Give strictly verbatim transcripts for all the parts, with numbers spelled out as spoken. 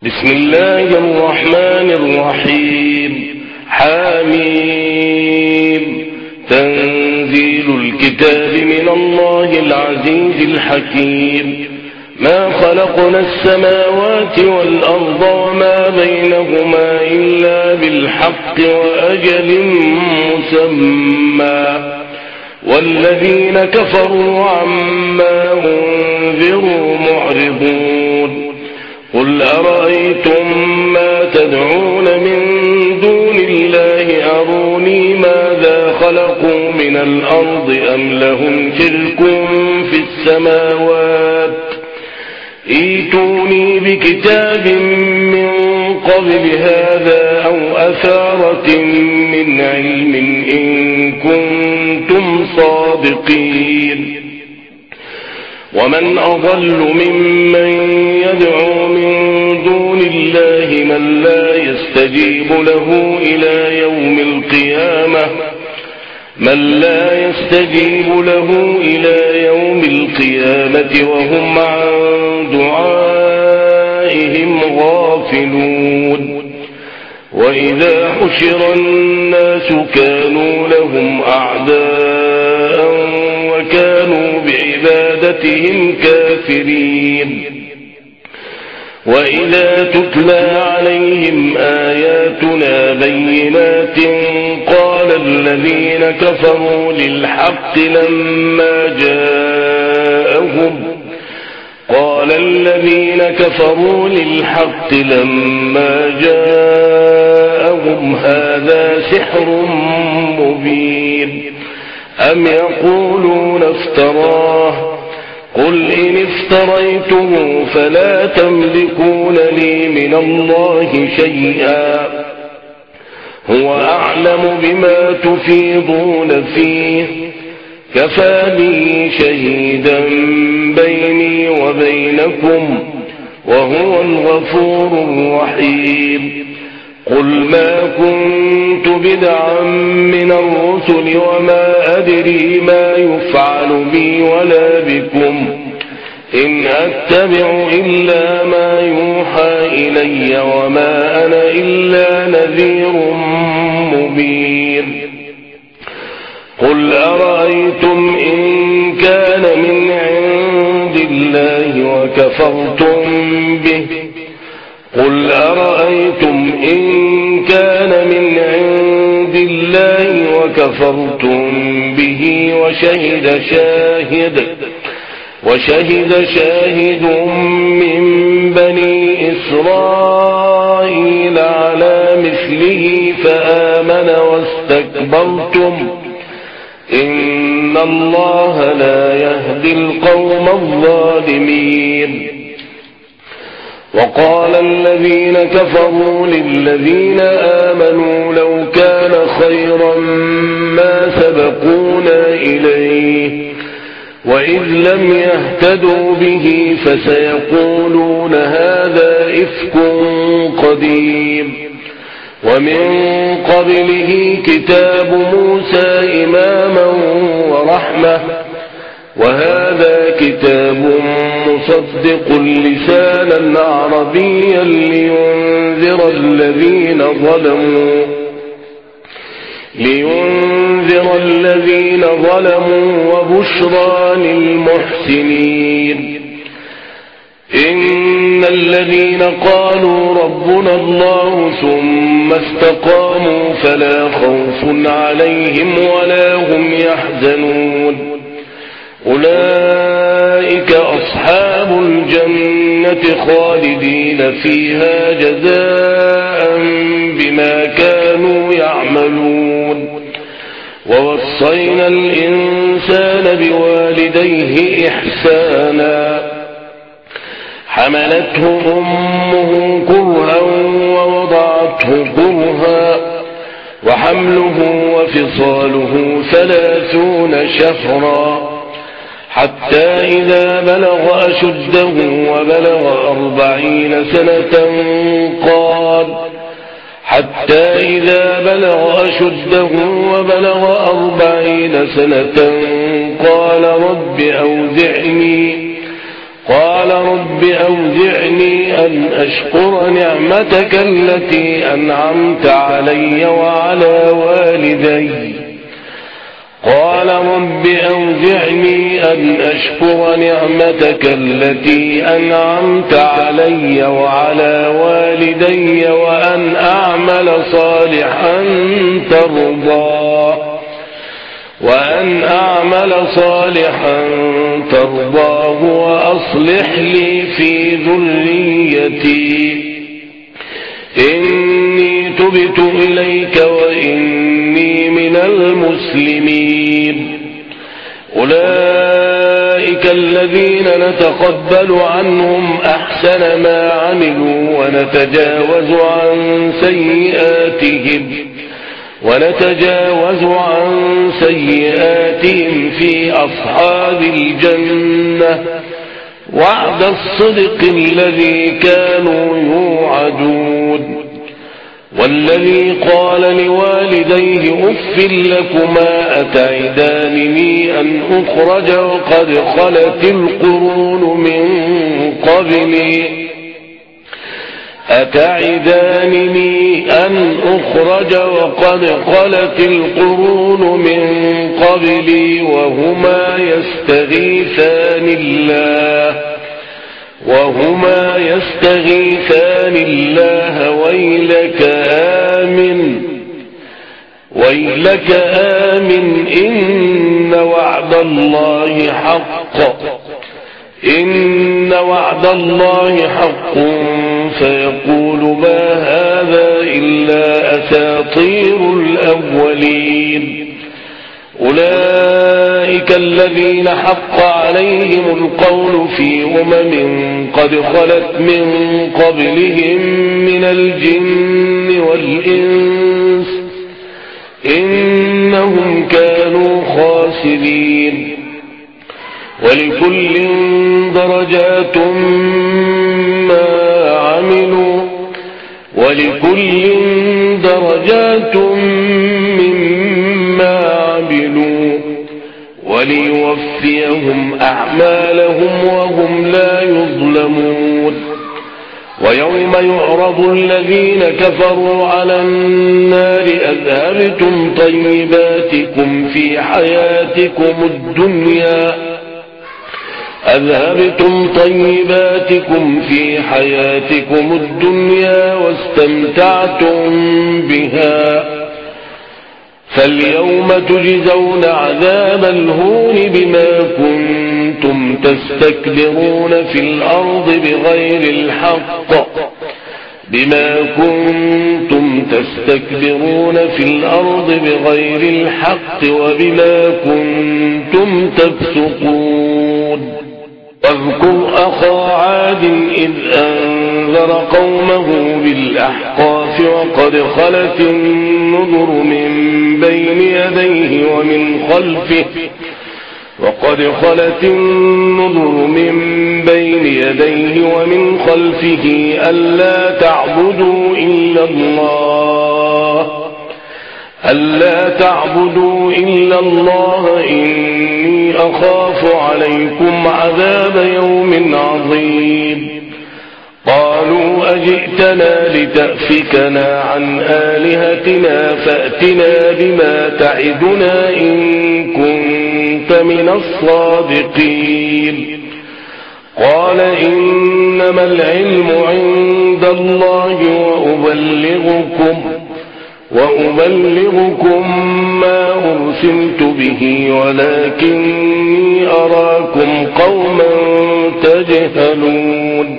بسم الله الرحمن الرحيم. حميم. تنزيل الكتاب من الله العزيز الحكيم. ما خلقنا السماوات والأرض وما بينهما إلا بالحق وأجل مسمى، والذين كفروا عما أنذروا معرضون. قل أرأيتم ما تدعون من دون الله أروني ماذا خلقوا من الأرض أم لهم شرك في السماوات، ائتوني بكتاب من قبل هذا أو أثارة من علم إن كنتم صادقين. ومن أضل ممن يدعو من دون الله من لا يستجيب له إلى يوم القيامة من لا يستجيب له إلى يوم القيامة وهم عن دعائهم غافلون. وإذا حشر الناس كانوا لهم أعداء وكانوا بعبادتهم كافرين. وإذا تتلى عليهم آياتنا بينات قال الذين كفروا للحق لما جاءهم قال الذين كفروا للحق لما جاءهم هذا سحر مبين. أم يقولون افتراه قل إن افتريته فلا تملكون لي من الله شيئا هو أعلم بما تفيضون فيه كفى بي شهيدا بيني وبينكم وهو الغفور الرحيم. قل ما كنت بدعا من الرسل وما أدري ما يفعل بي ولا بكم إن أتبع إلا ما يوحى إلي وما أنا إلا نذير مبين. قل أرأيتم إن كان من عند الله وكفرتم به قل أرأيتم إن كان من عند الله وكفرتم به وشهد شاهد وشهد شاهد من بني إسرائيل على مثله فآمن واستكبرتم إن الله لا يهدي القوم الظالمين. وقال الذين كفروا للذين آمنوا لو كان خيرا ما سبقونا إليه وإذ لم يهتدوا به فسيقولون هذا إفك قديم. ومن قبله كتاب موسى إماما ورحمة وهذا كتاب مصدق لسانا عربيا لينذر الذين ظلموا لينذر الذين ظلموا وبشرى للمحسنين. إن الذين قالوا ربنا الله ثم استقاموا فلا خوف عليهم ولا هم يحزنون أولئك أصحاب الجنة خالدين فيها جزاء بما كانوا يعملون. ووصينا الإنسان بوالديه إحسانا حملته أمه كرها ووضعته كرها وحمله وفصاله ثلاثون شهرا حتى إذا بلغ أشده وبلغ أربعين سنة قال حتى إذا بلغ أشده وبلغ أربعين سنة قال رب أوزعني قال رب أوزعني أن أشكر نعمتك التي أنعمت علي وعلى والدي قال رب أوزعني أن أشكر نعمتك التي أنعمت علي وعلى والدي وأن أعمل صالحا ترضاه وأن أعمل صالحا ترضاه وأصلح لي في ذريتي إني تبت إليك وإني من المسلمين أولئك الذين نتقبل عنهم أحسن ما عملوا ونتجاوز عن سيئاتهم ونتجاوز عن سيئاتهم في أصحاب الجنة وعد الصدق الذي كانوا يوعدون والذي قال لوالديه أف لكما أتعدانني أن أخرج وقد خلت القرون من قبلي أتعدانني أن أخرج وقد خلت القرون من قبلي وهما يستغيثان الله وهما يستغيثان الله ويلك آمن ويلك آمن إن وعد الله حق إن وعد الله حق فيقول ما هذا إلا أساطير الأولين أولئك الذين حق عليهم القول في أمم قد خلت من قبلهم من الجن والإنس إنهم كانوا خاسرين ولكل درجات ما عملوا ولكل درجات مما عملوا وليوفيهم أعمالهم وهم لا يظلمون ويوم يعرض الذين كفروا على النار أذهبتم طيباتكم في حياتكم الدنيا أذهبتم طيباتكم في حياتكم الدنيا واستمتعتم بها فاليوم تجزون عذاب الهون بما كنتم تستكبرون في الأرض بغير الحق بما كنتم تستكبرون في الأرض بغير الحق وبما كنتم تفسقون واذكر أخا عاد إذ أنذر قومه بالأحقاف وقد خلت النذر من بين يديه ومن خلفه وقد خلت النذر من بين يديه ومن خلفه ألا تعبدوا إلا الله ألا تعبدوا إلا الله إني أخاف عليكم عذاب يوم عظيم قالوا أجئتنا لتأفكنا عن آلهتنا فأتنا بما تعدنا إن كنت من الصادقين قال إنما العلم عند الله وأبلغكم وأبلغكم ما أرسلت به ولكني أراكم قوما تجهلون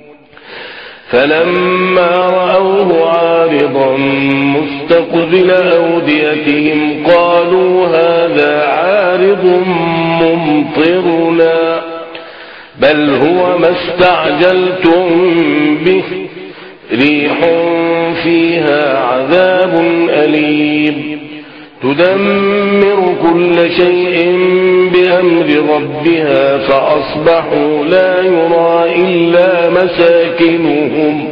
فلما رأوه عارضا مستقبل أوديتهم قالوا هذا عارض ممطرنا بل هو ما استعجلتم به ريح فيها عذاب أليم تدمر كل شيء بأمر ربها فأصبحوا لا يرى إلا مساكنهم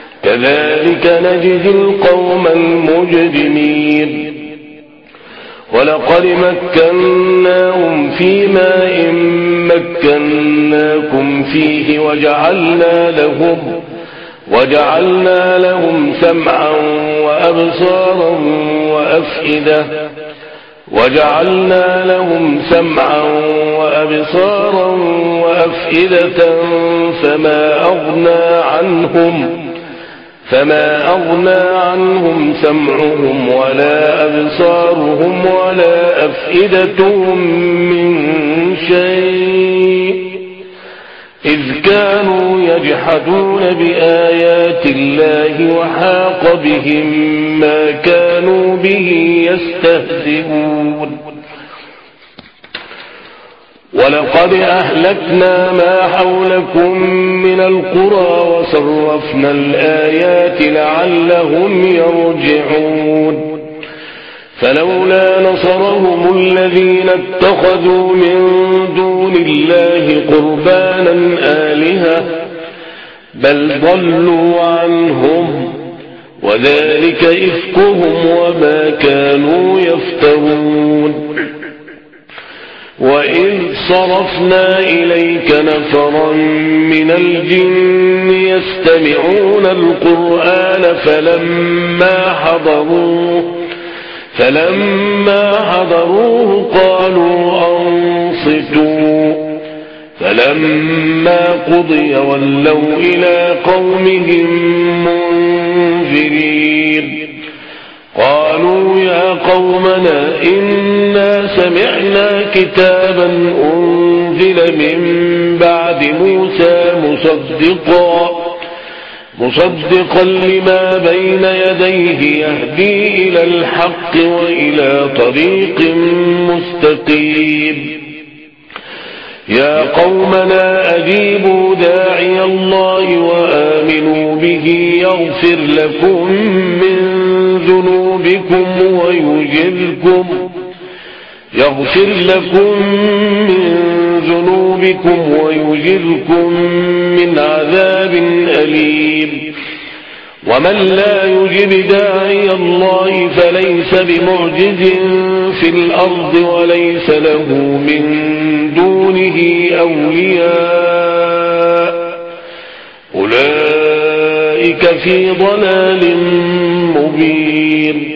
كذلك نجزي القوم المجرمين ولقد مكناهم في ماء مكناكم فيه وجعلنا لهم وجعلنا لهم سمعا وأبصارا وأفئدة وجعلنا لهم سمعا وأبصارا وأفئدة فما أغنى عنهم فما أغنى عنهم سمعهم ولا أبصارهم ولا أفئدتهم من شيء إذ كانوا يجحدون بآيات الله وحاق بهم ما كانوا به يستهزئون ولقد أهلكنا ما حولكم من القرى وصرفنا الآيات لعلهم يرجعون فلولا نصرهم الذين اتخذوا من دون الله قربانا آلهة بل ضلوا عنهم وذلك إفكهم وما كانوا يفترون وإذ صرفنا إليك نفرا من الجن يستمعون القرآن فلما حضروه فلما حضروه قالوا أنصتوا فلما قضي ولوا إلى قومهم منذرين قالوا يا قومنا إنا سمعنا كتابا أنزل من بعد موسى مصدقا مصدقا لما بين يديه يهدي إلى الحق وإلى طريق مستقيم يا قومنا أجيبوا داعي الله وآمنوا به يغفر لكم من ذنوبكم ويجركم يغفر لكم من ذنوبكم ويجركم من عذاب أليم ومن لا يجب داعي الله فليس بمعجز في الأرض وليس له من دونه أولياء أولئك في ضلال مبين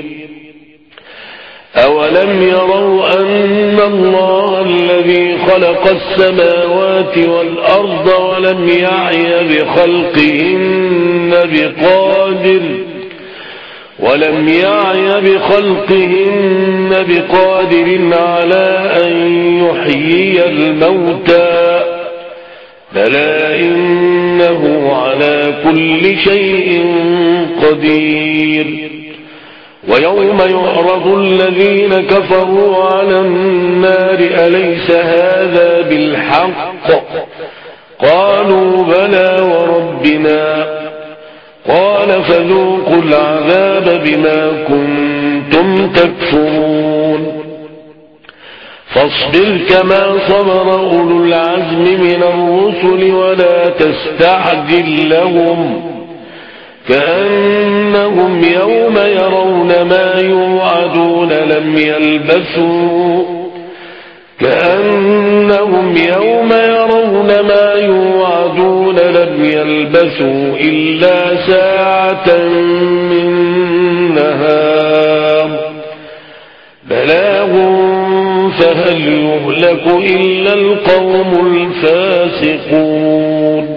أولم يروا أن الله الذي خلق السماوات والأرض ولم يعي بخلقهن بقادر ولم يعي بخلقهن بقادر على أن يحيي الموتى بلى إنه على كل شيء قدير ويوم يعرض الذين كفروا على النار أليس هذا بالحق قالوا بلى وربنا قال فذوقوا العذاب بما كنتم تكفرون فاصبر كما صبر أولو العزم من الرسل ولا تستعجل لهم كأنهم يوم يرون ما يوعدون لم يلبثوا كأنهم يوم يرون ما يوعدون لم يلبثوا إلا ساعة من نهار بلاغ فهل يهلك إلا القوم الفاسقون